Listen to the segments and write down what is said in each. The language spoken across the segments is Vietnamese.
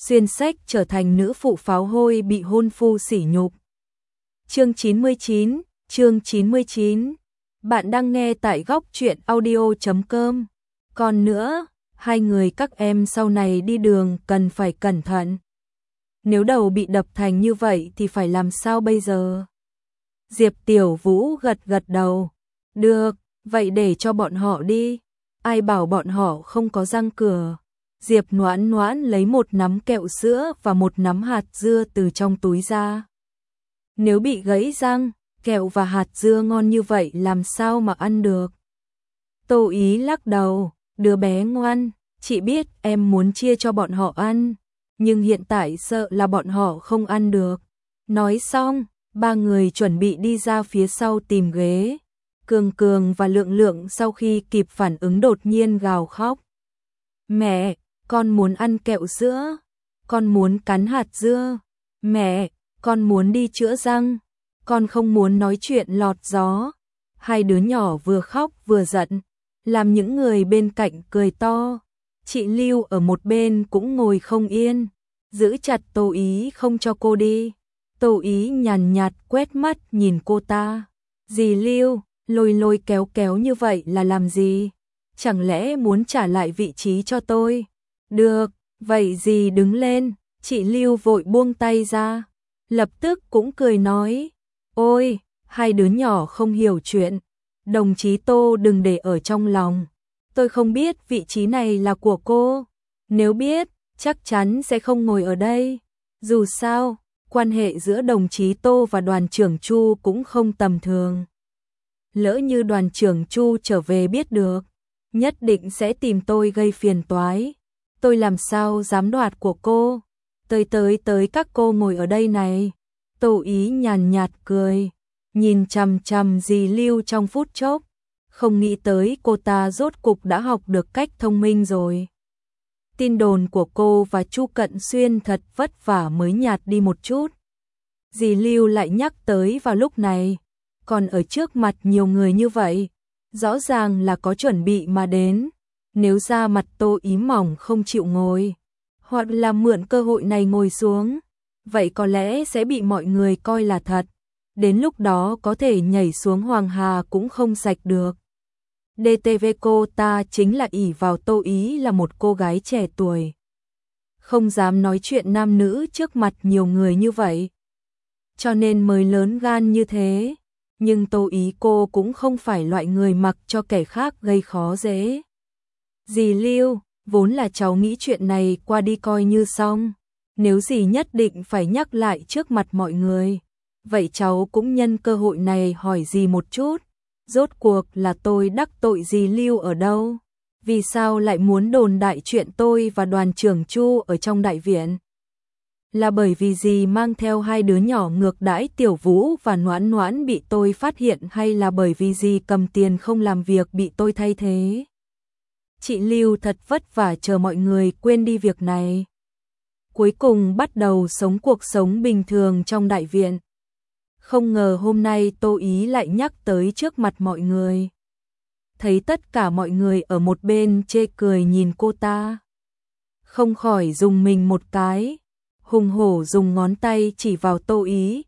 xuyên sách trở thành nữ phụ pháo hôi bị hôn phu sỉ nhục. Chương 99. Bạn đang nghe tại góc truyện audio.com. Còn nữa, hai người các em sau này đi đường cần phải cẩn thận. Nếu đầu bị đập thành như vậy thì phải làm sao bây giờ? Diệp Tiểu Vũ gật gật đầu. Được, vậy để cho bọn họ đi. Ai bảo bọn họ không có răng cửa. Diệp Noãn Noãn lấy một nắm kẹo sữa và một nắm hạt dưa từ trong túi ra. Nếu bị gãy răng, kẹo và hạt dưa ngon như vậy làm sao mà ăn được? Tô Ý lắc đầu, đứa bé ngoan, chị biết em muốn chia cho bọn họ ăn, nhưng hiện tại sợ là bọn họ không ăn được. Nói xong, ba người chuẩn bị đi ra phía sau tìm ghế. Cường Cường và Lượng Lượng sau khi kịp phản ứng đột nhiên gào khóc. Mẹ, con muốn ăn kẹo sữa, con muốn cắn hạt dưa, mẹ, con muốn đi chữa răng, con không muốn nói chuyện lọt gió. Hai đứa nhỏ vừa khóc vừa giận, làm những người bên cạnh cười to. Chị Lưu ở một bên cũng ngồi không yên, giữ chặt Tô Ý không cho cô đi. Tô Ý nhàn nhạt quét mắt nhìn cô ta. Dì Lưu, lôi lôi kéo kéo như vậy là làm gì? Chẳng lẽ muốn trả lại vị trí cho tôi? Được, vậy dì đứng lên. Chị Lưu vội buông tay ra, lập tức cũng cười nói. Ôi, hai đứa nhỏ không hiểu chuyện. Đồng chí Tô đừng để ở trong lòng. Tôi không biết vị trí này là của cô. Nếu biết, chắc chắn sẽ không ngồi ở đây. Dù sao, quan hệ giữa đồng chí Tô và đoàn trưởng Chu cũng không tầm thường. Lỡ như đoàn trưởng Chu trở về biết được, nhất định sẽ tìm tôi gây phiền toái. Tôi làm sao dám đoạt của cô? Tới các cô ngồi ở đây này. Tô Ý nhàn nhạt cười, nhìn chằm chằm dì Lưu trong phút chốc, không nghĩ tới cô ta rốt cục đã học được cách thông minh rồi. Tin đồn của cô và Chu Cận Xuyên thật vất vả mới nhạt đi một chút. Dì Lưu lại nhắc tới vào lúc này, còn ở trước mặt nhiều người như vậy, rõ ràng là có chuẩn bị mà đến. Nếu da mặt Tô Ý mỏng không chịu ngồi, hoặc là mượn cơ hội này ngồi xuống, vậy có lẽ sẽ bị mọi người coi là thật. Đến lúc đó có thể nhảy xuống Hoàng Hà cũng không sạch được. DTV cô ta chính là ỷ vào Tô Ý là một cô gái trẻ tuổi, không dám nói chuyện nam nữ trước mặt nhiều người như vậy, cho nên mới lớn gan như thế. Nhưng Tô Ý cô cũng không phải loại người mặc cho kẻ khác gây khó dễ. Dì Lưu, vốn là cháu nghĩ chuyện này qua đi coi như xong. Nếu dì nhất định phải nhắc lại trước mặt mọi người, vậy cháu cũng nhân cơ hội này hỏi dì một chút. Rốt cuộc là tôi đắc tội dì Lưu ở đâu? Vì sao lại muốn đồn đại chuyện tôi và đoàn trưởng Chu ở trong đại viện? Là bởi vì dì mang theo hai đứa nhỏ ngược đãi Tiểu Vũ và Noãn Noãn bị tôi phát hiện, hay là bởi vì dì cầm tiền không làm việc bị tôi thay thế? Chị Lưu thật vất vả chờ mọi người quên đi việc này, cuối cùng bắt đầu sống cuộc sống bình thường trong đại viện. Không ngờ hôm nay Tô Ý lại nhắc tới trước mặt mọi người. Thấy tất cả mọi người ở một bên chê cười nhìn cô ta, không khỏi dùng mình một cái, hùng hổ dùng ngón tay chỉ vào Tô Ý.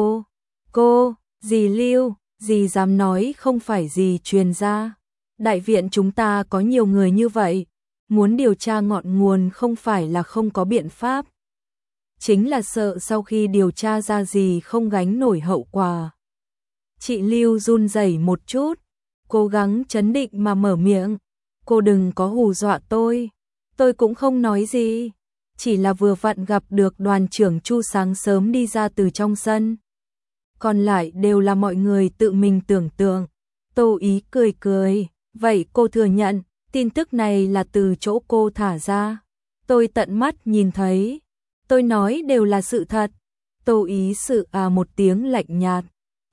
Cô, dì Lưu, dì dám nói không phải dì truyền ra. Đại viện chúng ta có nhiều người như vậy, muốn điều tra ngọn nguồn không phải là không có biện pháp, chính là sợ sau khi điều tra ra gì không gánh nổi hậu quả. Chị Lưu run rẩy một chút, cố gắng trấn định mà mở miệng. Cô đừng có hù dọa tôi cũng không nói gì, chỉ là vừa vặn gặp được đoàn trưởng Chu sáng sớm đi ra từ trong sân. Còn lại đều là mọi người tự mình tưởng tượng. Tô Ý cười, vậy cô thừa nhận tin tức này là từ chỗ cô thả ra? Tôi tận mắt nhìn thấy, tôi nói đều là sự thật. Tô Ý một tiếng lạnh nhạt.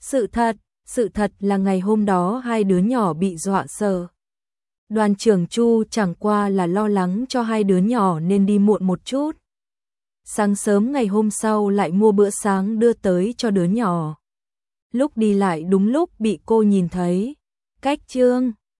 Sự thật là ngày hôm đó hai đứa nhỏ bị dọa sợ. Đoàn trưởng Chu chẳng qua là lo lắng cho hai đứa nhỏ nên đi muộn một chút. Sáng sớm ngày hôm sau lại mua bữa sáng đưa tới cho đứa nhỏ. Lúc đi lại đúng lúc bị cô nhìn thấy. Cách Trương,